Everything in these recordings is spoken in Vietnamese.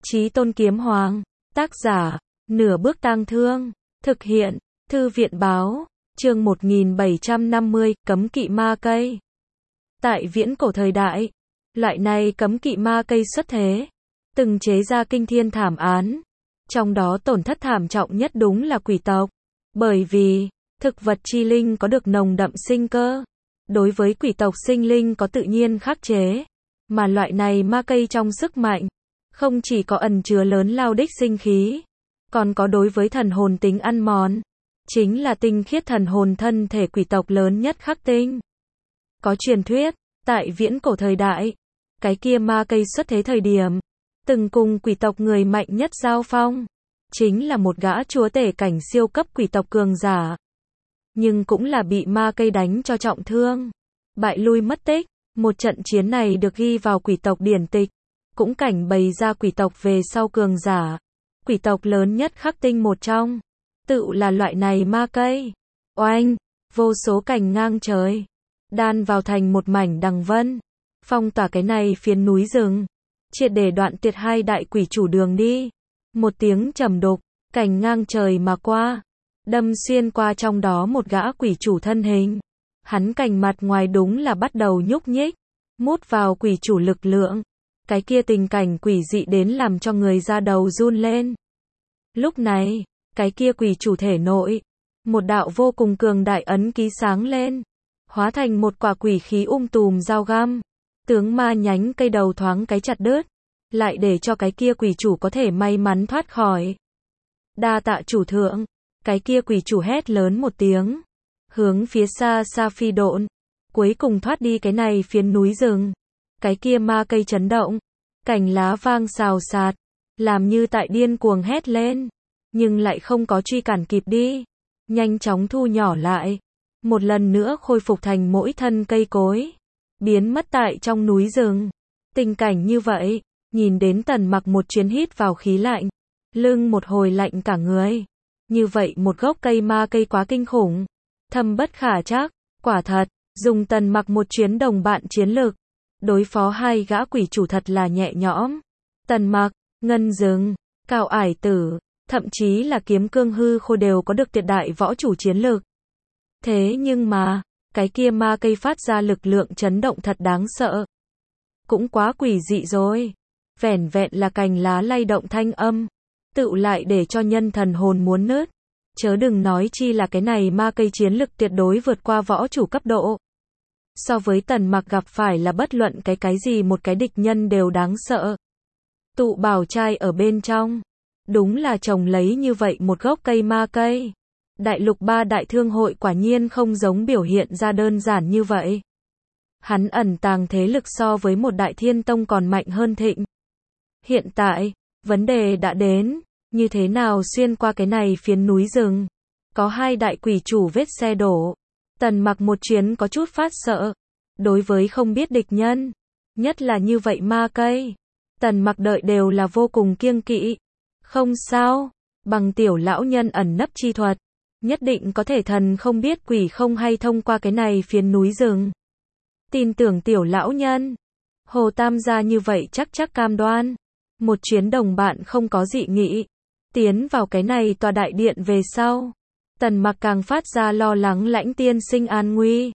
Chí Tôn Kiếm Hoàng. Tác giả, Nửa Bước Tang Thương. Thực hiện, Thư viện báo. Chương 1750, cấm kỵ ma cây. Tại viễn cổ thời đại, loại này cấm kỵ ma cây xuất thế, từng chế ra kinh thiên thảm án. Trong đó tổn thất thảm trọng nhất đúng là quỷ tộc. Bởi vì, thực vật chi linh có được nồng đậm sinh cơ. Đối với quỷ tộc sinh linh có tự nhiên khắc chế. Mà loại này ma cây trong sức mạnh, không chỉ có ẩn chứa lớn lao đích sinh khí, còn có đối với thần hồn tính ăn mòn. Chính là tinh khiết thần hồn thân thể quỷ tộc lớn nhất khắc tinh. Có truyền thuyết, tại viễn cổ thời đại, cái kia ma cây xuất thế thời điểm, từng cùng quỷ tộc người mạnh nhất giao phong. Chính là một gã chúa tể cảnh siêu cấp quỷ tộc cường giả. Nhưng cũng là bị ma cây đánh cho trọng thương, bại lui mất tích. Một trận chiến này được ghi vào quỷ tộc điển tịch, cũng cảnh bày ra quỷ tộc về sau cường giả. Quỷ tộc lớn nhất khắc tinh một trong, tự là loại này ma cây. Oanh, vô số cành ngang trời, đan vào thành một mảnh đằng vân, phong tỏa cái này phiến núi rừng, triệt để đoạn tuyệt hai đại quỷ chủ đường đi. Một tiếng trầm đục, cành ngang trời mà qua, đâm xuyên qua trong đó một gã quỷ chủ thân hình. Hắn cành mặt ngoài đúng là bắt đầu nhúc nhích, mút vào quỷ chủ lực lượng. Cái kia tình cảnh quỷ dị đến làm cho người da đầu run lên. Lúc này, cái kia quỷ chủ thể nội, một đạo vô cùng cường đại ấn ký sáng lên, hóa thành một quả quỷ khí tùm dao găm. Tướng ma nhánh cây đầu thoáng cái chặt đứt, lại để cho cái kia quỷ chủ có thể may mắn thoát khỏi. Đa tạ chủ thượng, cái kia quỷ chủ hét lớn một tiếng, hướng phía xa xa phi độn, cuối cùng thoát đi cái này phiến núi rừng. Cái kia ma cây chấn động, cành lá vang xào xạc, làm như tại điên cuồng hét lên, nhưng lại không có truy cản kịp đi, nhanh chóng thu nhỏ lại, một lần nữa khôi phục thành mỗi thân cây cối, biến mất tại trong núi rừng. Tình cảnh như vậy, nhìn đến Tần Mặc một chuyến hít vào khí lạnh, lưng một hồi lạnh cả người. Như vậy một gốc cây ma cây quá kinh khủng, thâm bất khả trắc, quả thật, dùng Tần Mặc một chuyến đồng bạn chiến lược, đối phó hai gã quỷ chủ thật là nhẹ nhõm. Tần Mặc, Ngân Dừng, Cao Ải Tử, thậm chí là Kiếm Cương Hư Khôi đều có được tuyệt đại võ chủ chiến lược. Thế nhưng mà, cái kia ma cây phát ra lực lượng chấn động thật đáng sợ. Cũng quá quỷ dị rồi. Vẻn vẹn là cành lá lay động thanh âm, tựu lại để cho nhân thần hồn muốn nứt. Chớ đừng nói chi là cái này ma cây chiến lực tuyệt đối vượt qua võ chủ cấp độ. So với Tần Mặc gặp phải là bất luận cái gì một cái địch nhân đều đáng sợ. Tụ bảo trai ở bên trong, đúng là trồng lấy như vậy một gốc cây ma cây. Đại lục ba đại thương hội quả nhiên không giống biểu hiện ra đơn giản như vậy. Hắn ẩn tàng thế lực so với một đại thiên tông còn mạnh hơn thịnh. Hiện tại, vấn đề đã đến, như thế nào xuyên qua cái này phiến núi rừng. Có hai đại quỷ chủ vết xe đổ. Tần Mặc một chuyến có chút phát sợ. Đối với không biết địch nhân, nhất là như vậy ma cây, Tần Mặc đợi đều là vô cùng kiêng kỵ. Không sao, bằng tiểu lão nhân ẩn nấp chi thuật, nhất định có thể thần không biết quỷ không hay thông qua cái này phiến núi rừng. Tin tưởng tiểu lão nhân. Hồ Tam gia như vậy chắc cam đoan. Một chuyến đồng bạn không có dị nghị. Tiến vào cái này tòa đại điện về sau, Tần Mặc càng phát ra lo lắng Lãnh tiên sinh an nguy.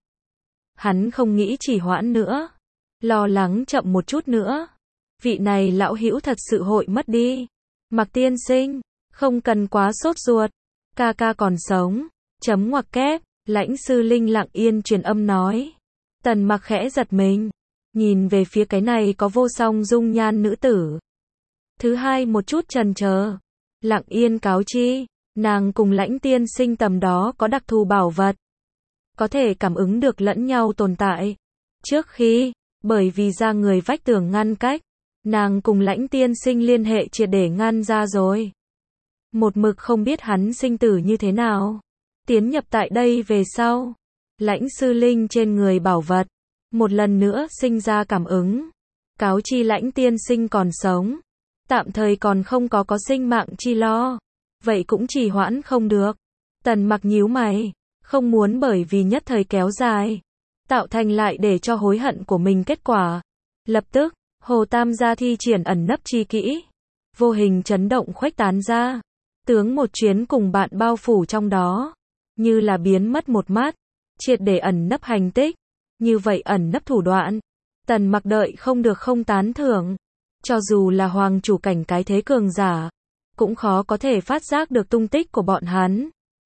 Hắn không nghĩ trì hoãn nữa, lo lắng chậm một chút nữa, vị này lão hữu thật sự hội mất đi. Mặc tiên sinh, không cần quá sốt ruột, ca ca còn sống. Chấm ngoặc kép, Lãnh sư linh lặng yên truyền âm nói. Tần Mặc khẽ giật mình, nhìn về phía cái này có vô song dung nhan nữ tử. Thứ hai một chút chần chờ, lặng yên cáo chi, nàng cùng Lãnh tiên sinh tầm đó có đặc thù bảo vật, có thể cảm ứng được lẫn nhau tồn tại. Trước khi, bởi vì ra người vách tường ngăn cách, nàng cùng Lãnh tiên sinh liên hệ triệt để ngăn ra rồi. Một mực không biết hắn sinh tử như thế nào. Tiến nhập tại đây về sau, Lãnh sư linh trên người bảo vật, một lần nữa sinh ra cảm ứng. Cáo chi Lãnh tiên sinh còn sống, tạm thời còn không có sinh mạng chi lo. Vậy cũng trì hoãn không được. Tần Mặc nhíu mày, không muốn bởi vì nhất thời kéo dài, tạo thành lại để cho hối hận của mình kết quả. Lập tức, Hồ Tam gia thi triển ẩn nấp chi kỹ. vô hình chấn động khuếch tán ra. Tướng một chuyến cùng bạn bao phủ trong đó, như là biến mất một mắt, triệt để ẩn nấp hành tích. Như vậy ẩn nấp thủ đoạn, Tần Mặc đợi không được không tán thưởng. Cho dù là hoàng chủ cảnh cái thế cường giả, cũng khó có thể phát giác được tung tích của bọn hắn.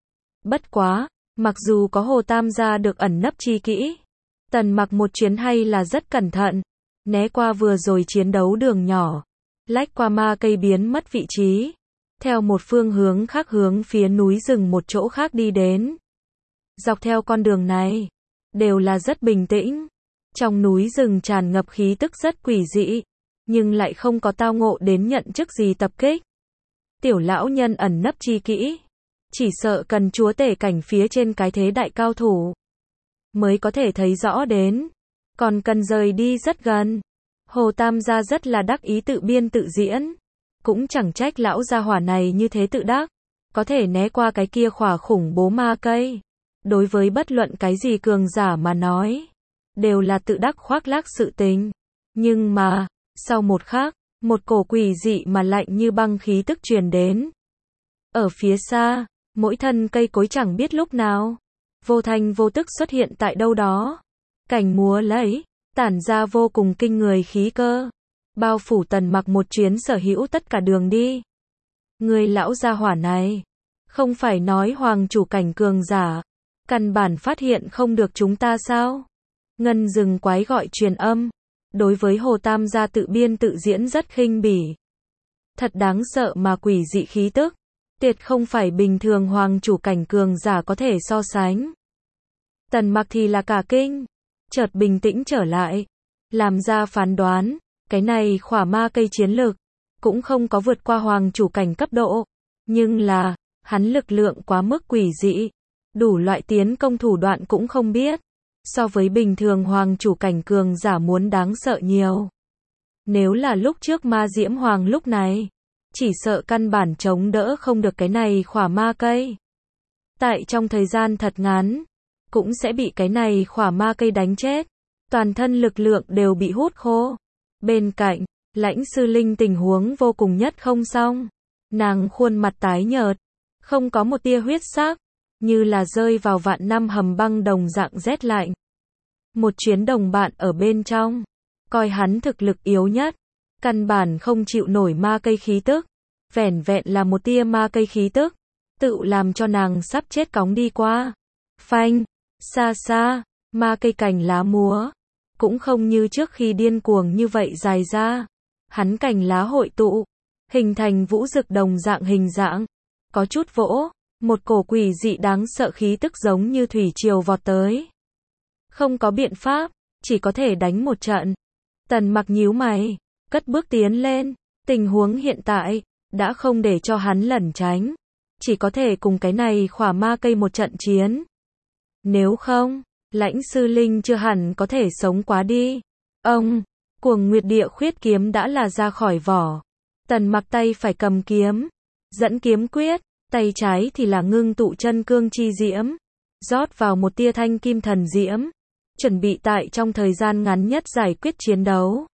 Bất quá, mặc dù có Hồ Tam gia được ẩn nấp chi kỹ, Tần Mặc một chuyến hay là rất cẩn thận, né qua vừa rồi chiến đấu đường nhỏ, lách qua ma cây biến mất vị trí, theo một phương hướng khác hướng phía núi rừng một chỗ khác đi đến. Dọc theo con đường này, đều là rất bình tĩnh. Trong núi rừng tràn ngập khí tức rất quỷ dị, nhưng lại không có tao ngộ đến nhận chức gì tập kích. Tiểu lão nhân ẩn nấp chi kỹ, chỉ sợ cần chúa tể cảnh phía trên cái thế đại cao thủ mới có thể thấy rõ đến, còn cần rời đi rất gần. Hồ Tam gia rất là đắc ý tự biên tự diễn, cũng chẳng trách lão gia hỏa này như thế tự đắc, có thể né qua cái kia khỏa khủng bố ma cây. Đối với bất luận cái gì cường giả mà nói, đều là tự đắc khoác lác sự tình. Nhưng mà, sau một khắc, một cổ quỷ dị mà lạnh như băng khí tức truyền đến. Ở phía xa, mỗi thân cây cối chẳng biết lúc nào, vô thanh vô tức xuất hiện tại đâu đó. Cảnh múa lấy, tản ra vô cùng kinh người khí cơ, bao phủ Tần Mặc một chuyến sở hữu tất cả đường đi. Người lão gia hỏa này, không phải nói hoàng chủ cảnh cường giả, căn bản phát hiện không được chúng ta sao? Ngân rừng quái gọi truyền âm, đối với Hồ Tam gia tự biên tự diễn rất khinh bỉ. Thật đáng sợ mà quỷ dị khí tức, tuyệt không phải bình thường hoàng chủ cảnh cường giả có thể so sánh. Tần Mặc thì là cả kinh, chợt bình tĩnh trở lại, làm ra phán đoán, cái này khỏa ma cây chiến lực, cũng không có vượt qua hoàng chủ cảnh cấp độ, nhưng là, hắn lực lượng quá mức quỷ dị, đủ loại tiến công thủ đoạn cũng không biết, so với bình thường hoàng chủ cảnh cường giả muốn đáng sợ nhiều. Nếu là lúc trước ma diễm hoàng lúc này, chỉ sợ căn bản chống đỡ không được cái này khỏa ma cây. Tại trong thời gian thật ngắn, cũng sẽ bị cái này khỏa ma cây đánh chết, toàn thân lực lượng đều bị hút khô. Bên cạnh, Lãnh Sư Linh tình huống vô cùng nhất không xong, nàng khuôn mặt tái nhợt, không có một tia huyết sắc, như là rơi vào vạn năm hầm băng đồng dạng rét lạnh. Một chuyến đồng bạn ở bên trong, coi hắn thực lực yếu nhất, căn bản không chịu nổi ma cây khí tức, vẻn vẹn là một tia ma cây khí tức, tự làm cho nàng sắp chết cóng đi qua. Phanh, xa xa, ma cây cành lá múa, cũng không như trước khi điên cuồng như vậy dài ra. Hắn cành lá hội tụ, hình thành vũ dực đồng dạng hình dạng, có chút vỗ, một cổ quỷ dị đáng sợ khí tức giống như thủy triều vọt tới. Không có biện pháp, chỉ có thể đánh một trận. Tần Mặc nhíu mày, cất bước tiến lên, tình huống hiện tại, đã không để cho hắn lẩn tránh, chỉ có thể cùng cái này khỏa ma cây một trận chiến. Nếu không, Lãnh Sư Linh chưa hẳn có thể sống quá đi. Ông, Cuồng Nguyệt Địa Khuyết kiếm đã là ra khỏi vỏ. Tần Mặc tay phải cầm kiếm, dẫn kiếm quyết, tay trái thì là ngưng tụ chân cương chi diễm, rót vào một tia thanh kim thần diễm, chuẩn bị tại trong thời gian ngắn nhất giải quyết chiến đấu.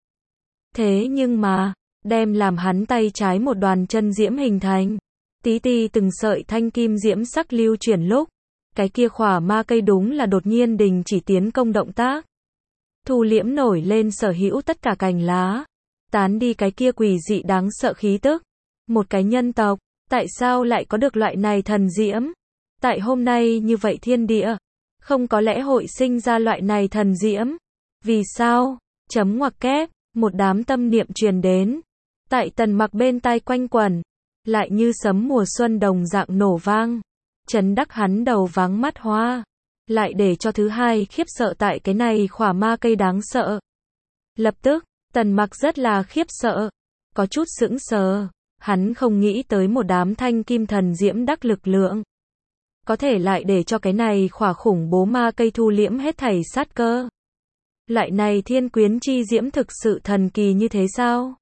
Thế nhưng mà, đem làm hắn tay trái một đoàn chân diễm hình thành, tí ti từng sợi thanh kim diễm sắc lưu chuyển lúc, cái kia khỏa ma cây đúng là đột nhiên đình chỉ tiến công động tác. Thu liễm nổi lên sở hữu tất cả cành lá, tán đi cái kia quỷ dị đáng sợ khí tức. Một cái nhân tộc, tại sao lại có được loại này thần diễm? Tại hôm nay như vậy thiên địa, không có lẽ hội sinh ra loại này thần diễm. Vì sao? Chấm ngoặc kép, một đám tâm niệm truyền đến. Tại Tần Mặc bên tai quanh quẩn, lại như sấm mùa xuân đồng dạng nổ vang. Chấn đắc hắn đầu váng mắt hoa. Lại để cho thứ hai khiếp sợ tại cái này khỏa ma cây đáng sợ. Lập tức, Tần Mặc rất là khiếp sợ, có chút sững sờ, hắn không nghĩ tới một đám thanh kim thần diễm đắc lực lượng. Có thể lại để cho cái này khỏa khủng bố ma cây thu liễm hết thảy sát cơ. Loại này thiên quyến chi diễm thực sự thần kỳ như thế sao?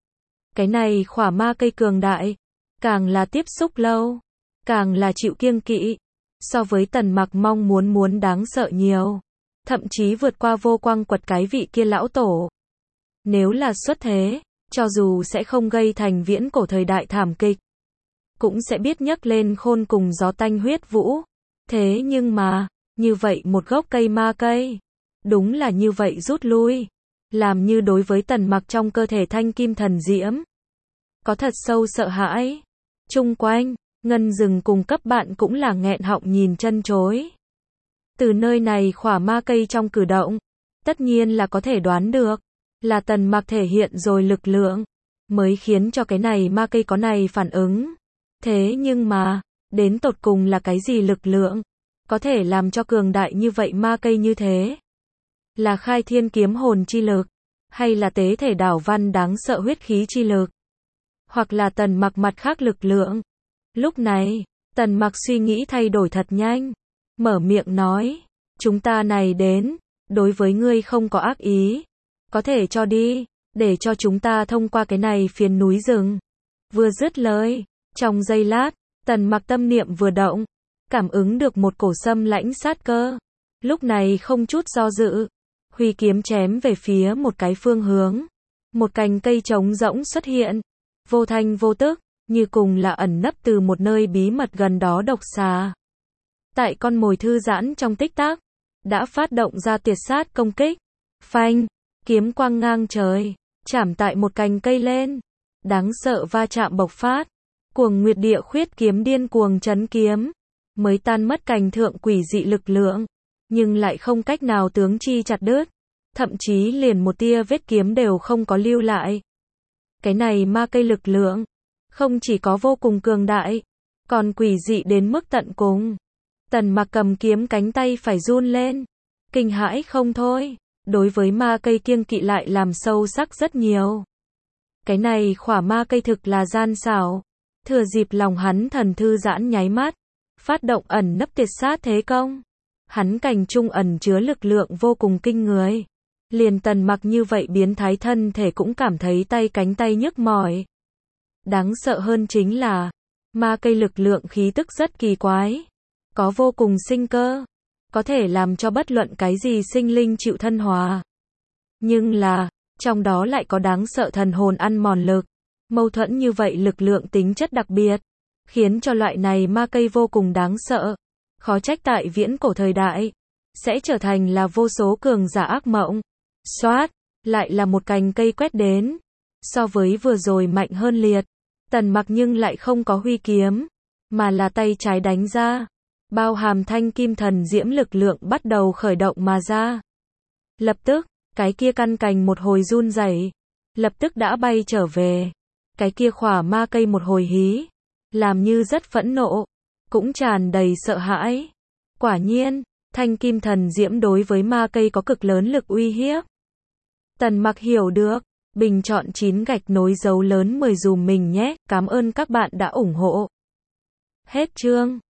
Cái này khỏa ma cây cường đại, càng là tiếp xúc lâu, càng là chịu kiêng kỵ. So với Tần Mặc mong muốn đáng sợ nhiều, thậm chí vượt qua vô quang quật cái vị kia lão tổ. Nếu là xuất thế, cho dù sẽ không gây thành viễn cổ thời đại thảm kịch, cũng sẽ biết nhấc lên khôn cùng gió tanh huyết vũ. Thế nhưng mà, như vậy một gốc cây ma cây, đúng là như vậy rút lui, làm như đối với Tần Mặc trong cơ thể thanh kim thần diễm, có thật sâu sợ hãi. Chung quanh, Ngân Dừng cùng cấp bạn cũng là nghẹn họng nhìn chân chối. Từ nơi này khỏa ma cây trong cử động, tất nhiên là có thể đoán được, là Tần Mặc thể hiện rồi lực lượng, mới khiến cho cái này ma cây có này phản ứng. Thế nhưng mà, đến tột cùng là cái gì lực lượng, có thể làm cho cường đại như vậy ma cây như thế? Là khai thiên kiếm hồn chi lực, hay là tế thể đảo văn đáng sợ huyết khí chi lực, hoặc là Tần Mặc mặt khác lực lượng? Lúc này, Tần Mặc suy nghĩ thay đổi thật nhanh, mở miệng nói, chúng ta này đến, đối với ngươi không có ác ý, có thể cho đi, để cho chúng ta thông qua cái này phiến núi rừng. Vừa dứt lời, trong giây lát, Tần Mặc tâm niệm vừa động, cảm ứng được một cổ xâm lãnh sát cơ. Lúc này không chút do dự, huy kiếm chém về phía một cái phương hướng. Một cành cây trống rỗng xuất hiện, vô thanh vô tức, như cùng là ẩn nấp từ một nơi bí mật gần đó độc xà. Tại con mồi thư giãn trong tích tắc, đã phát động ra tuyệt sát công kích. Phanh, kiếm quang ngang trời, chạm tại một cành cây lên. Đáng sợ va chạm bộc phát. Cuồng Nguyệt Địa Khuyết kiếm điên cuồng chấn kiếm, mới tan mất cành thượng quỷ dị lực lượng, nhưng lại không cách nào tướng chi chặt đứt, thậm chí liền một tia vết kiếm đều không có lưu lại. Cái này ma cây lực lượng, không chỉ có vô cùng cường đại, còn quỷ dị đến mức tận cùng. Tần Mặc cầm kiếm cánh tay phải run lên, kinh hãi không thôi, đối với ma cây kiêng kỵ lại làm sâu sắc rất nhiều. Cái này khỏa ma cây thực là gian xảo. Thừa dịp lòng hắn thần thư giãn nháy mắt, phát động ẩn nấp tuyệt sát thế công. Hắn cành trung ẩn chứa lực lượng vô cùng kinh người. Liền Tần Mặc như vậy biến thái thân thể cũng cảm thấy cánh tay nhức mỏi. Đáng sợ hơn chính là, ma cây lực lượng khí tức rất kỳ quái, có vô cùng sinh cơ, có thể làm cho bất luận cái gì sinh linh chịu thân hòa. Nhưng là, trong đó lại có đáng sợ thần hồn ăn mòn lực. Mâu thuẫn như vậy lực lượng tính chất đặc biệt, khiến cho loại này ma cây vô cùng đáng sợ. Khó trách tại viễn cổ thời đại, sẽ trở thành là vô số cường giả ác mộng. Xoát, lại là một cành cây quét đến. So với vừa rồi mạnh hơn liệt, Tần Mặc nhưng lại không có huy kiếm, mà là tay trái đánh ra. Bao hàm thanh kim thần diễm lực lượng bắt đầu khởi động mà ra. Lập tức, cái kia căn cành một hồi run rẩy, lập tức đã bay trở về. Cái kia khỏa ma cây một hồi hí, làm như rất phẫn nộ, cũng tràn đầy sợ hãi. Quả nhiên, thanh kim thần diễm đối với ma cây có cực lớn lực uy hiếp. Tần Mặc hiểu được, bình chọn 9 gạch nối dấu lớn 10 dùm mình nhé, cảm ơn các bạn đã ủng hộ. Hết chương.